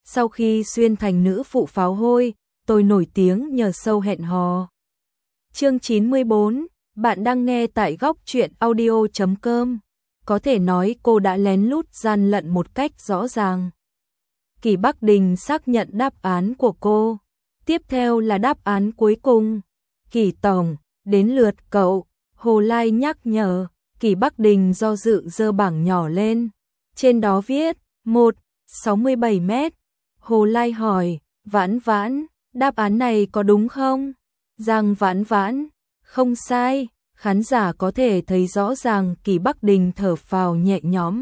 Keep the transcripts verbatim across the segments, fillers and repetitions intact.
Sau khi xuyên thành nữ phụ pháo hôi, tôi nổi tiếng nhờ show hẹn hò. Chương chín mươi bốn, bạn đang nghe tại góc truyện audio chấm com. Có thể nói cô đã lén lút gian lận một cách rõ ràng. Kỳ Bắc Đình xác nhận đáp án của cô. Tiếp theo là đáp án cuối cùng. Kỳ tổng, đến lượt cậu. Hồ Lai nhắc nhở. Kỳ Bắc Đình do dự giơ bảng nhỏ lên. Trên đó viết một phẩy sáu mươi bảy mét. Hồ Lai hỏi, Vãn Vãn, đáp án này có đúng không? Giang Vãn Vãn, không sai. Khán giả có thể thấy rõ ràng Kỳ Bắc Đình thở phào nhẹ nhõm.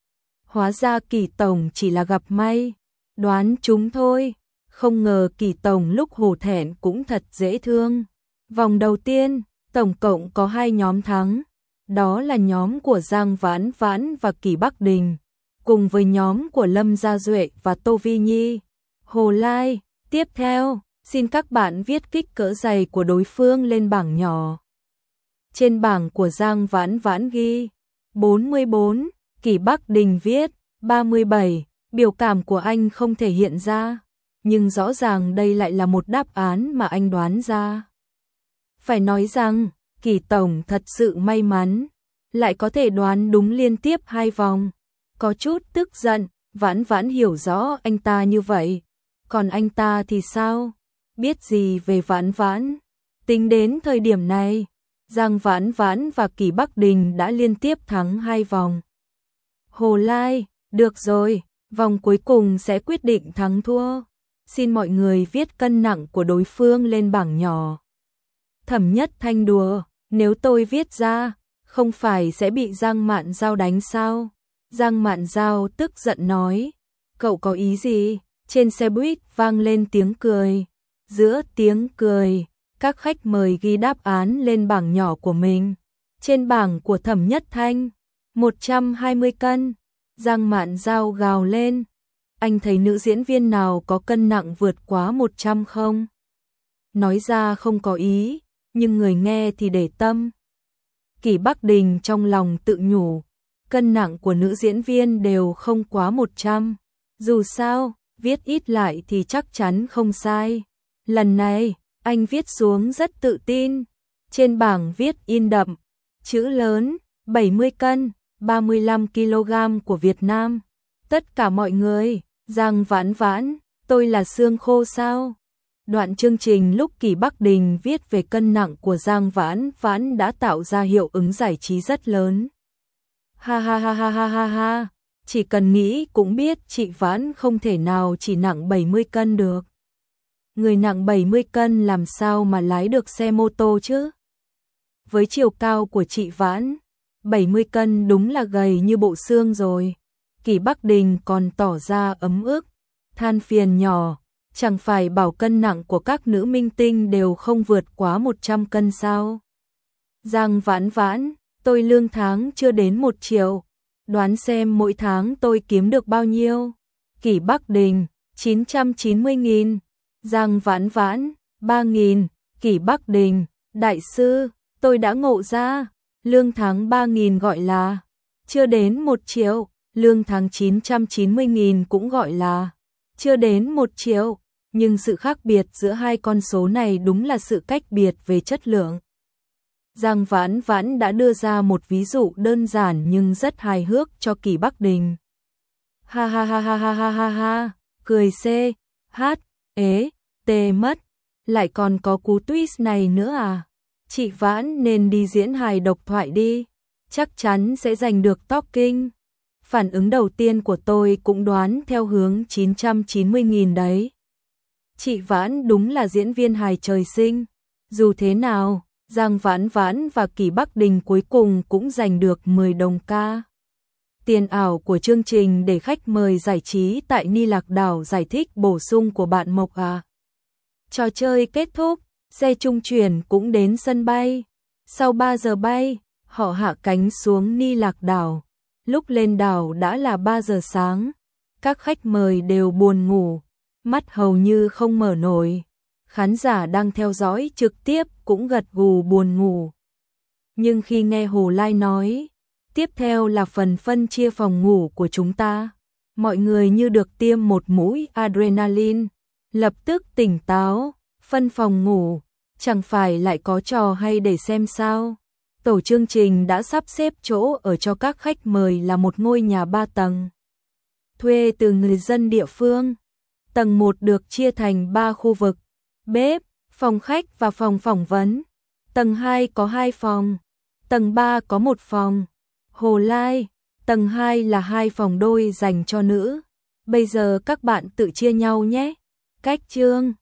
Hóa ra Kỳ tổng chỉ là gặp may. Đoán chúng thôi. Không ngờ Kỳ tổng lúc hổ thẹn cũng thật dễ thương. Vòng đầu tiên, tổng cộng có hai nhóm thắng. Đó là nhóm của Giang Vãn Vãn và Kỳ Bắc Đình, cùng với nhóm của Lâm Gia Duệ và Tô Vi Nhi. Hồ Lai, tiếp theo, xin các bạn viết kích cỡ giày của đối phương lên bảng nhỏ. Trên bảng của Giang Vãn Vãn ghi bốn mươi bốn, Kỳ Bắc Đình viết ba mươi bảy, biểu cảm của anh không thể hiện ra, nhưng rõ ràng đây lại là một đáp án mà anh đoán ra. Phải nói rằng, Kỳ tổng thật sự may mắn, lại có thể đoán đúng liên tiếp hai vòng. Có chút tức giận, Vãn Vãn hiểu rõ anh ta như vậy, còn anh ta thì sao? Biết gì về Vãn Vãn? Tính đến thời điểm này, Giang Vãn Vãn và Kỳ Bắc Đình đã liên tiếp thắng hai vòng. Hồ Lai, được rồi, vòng cuối cùng sẽ quyết định thắng thua. Xin mọi người viết cân nặng của đối phương lên bảng nhỏ. Thẩm Nhất Thanh đùa, nếu tôi viết ra, không phải sẽ bị Giang Mạn Giao đánh sao? Giang Mạn Giao tức giận nói, cậu có ý gì? Trên xe buýt vang lên tiếng cười. Giữa tiếng cười, các khách mời ghi đáp án lên bảng nhỏ của mình. Trên bảng của Thẩm Nhất Thanh, một trăm hai mươi cân. Giang Mạn Giao gào lên, anh thấy nữ diễn viên nào có cân nặng vượt quá một trăm không? Nói ra không có ý, nhưng người nghe thì để tâm. Kỳ Bắc Đình trong lòng tự nhủ, cân nặng của nữ diễn viên đều không quá một trăm. Dù sao, viết ít lại thì chắc chắn không sai. Lần này, anh viết xuống rất tự tin. Trên bảng viết in đậm, chữ lớn, bảy mươi cân, ba mươi lăm ki lô gam của Việt Nam. Tất cả mọi người, Giang Vãn Vãn, tôi là xương khô sao? Đoạn chương trình lúc Kỳ Bắc Đình viết về cân nặng của Giang Vãn Vãn đã tạo ra hiệu ứng giải trí rất lớn. Ha ha ha ha ha ha ha, chỉ cần nghĩ cũng biết chị Vãn không thể nào chỉ nặng bảy mươi cân được. Người nặng bảy mươi cân làm sao mà lái được xe mô tô chứ? Với chiều cao của chị Vãn, bảy mươi cân đúng là gầy như bộ xương rồi. Kỳ Bắc Đình còn tỏ ra ấm ức, than phiền nhỏ, chẳng phải bảo cân nặng của các nữ minh tinh đều không vượt quá một trăm cân sao? Giang Vãn Vãn, tôi lương tháng chưa đến một triệu, đoán xem mỗi tháng tôi kiếm được bao nhiêu? Kỳ Bắc Đình, chín trăm chín mươi nghìn. Giang Vãn Vãn, ba nghìn. Kỳ Bắc Đình, đại sư, tôi đã ngộ ra, lương tháng ba nghìn gọi là chưa đến một triệu, lương tháng chín trăm chín mươi nghìn cũng gọi là chưa đến một triệu, nhưng sự khác biệt giữa hai con số này đúng là sự cách biệt về chất lượng. Giang Vãn Vãn đã đưa ra một ví dụ đơn giản nhưng rất hài hước cho Kỳ Bắc Đình. Ha ha ha ha ha ha ha ha, cười c, hát, ế, tê mất, lại còn có cú twist này nữa à? Chị Vãn nên đi diễn hài độc thoại đi, chắc chắn sẽ giành được talking. Phản ứng đầu tiên của tôi cũng đoán theo hướng chín trăm chín mươi nghìn đấy. Chị Vãn đúng là diễn viên hài trời sinh. Dù thế nào, Giang Vãn Vãn và Kỳ Bắc Đình cuối cùng cũng giành được mười đồng ca. Tiền ảo của chương trình để khách mời giải trí tại Ni Lạc Đảo giải thích bổ sung của bạn Mộc à. Trò chơi kết thúc, xe trung chuyển cũng đến sân bay. Sau ba giờ bay, họ hạ cánh xuống Ni Lạc Đảo. Lúc lên đảo đã là ba giờ sáng. Các khách mời đều buồn ngủ, mắt hầu như không mở nổi. Khán giả đang theo dõi trực tiếp cũng gật gù buồn ngủ. Nhưng khi nghe Hồ Lai nói, tiếp theo là phần phân chia phòng ngủ của chúng ta, Mọi người như được tiêm một mũi adrenaline, lập tức tỉnh táo, phân phòng ngủ, chẳng phải lại có trò hay để xem sao. Tổ chương trình đã sắp xếp chỗ ở cho các khách mời là một ngôi nhà ba tầng, thuê từ người dân địa phương. Tầng một được chia thành ba khu vực, bếp, phòng khách và phòng phỏng vấn. Tầng hai có hai phòng, tầng ba có một phòng. Hồ Lai, tầng hai là hai phòng đôi dành cho nữ. Bây giờ các bạn tự chia nhau nhé. Cách chương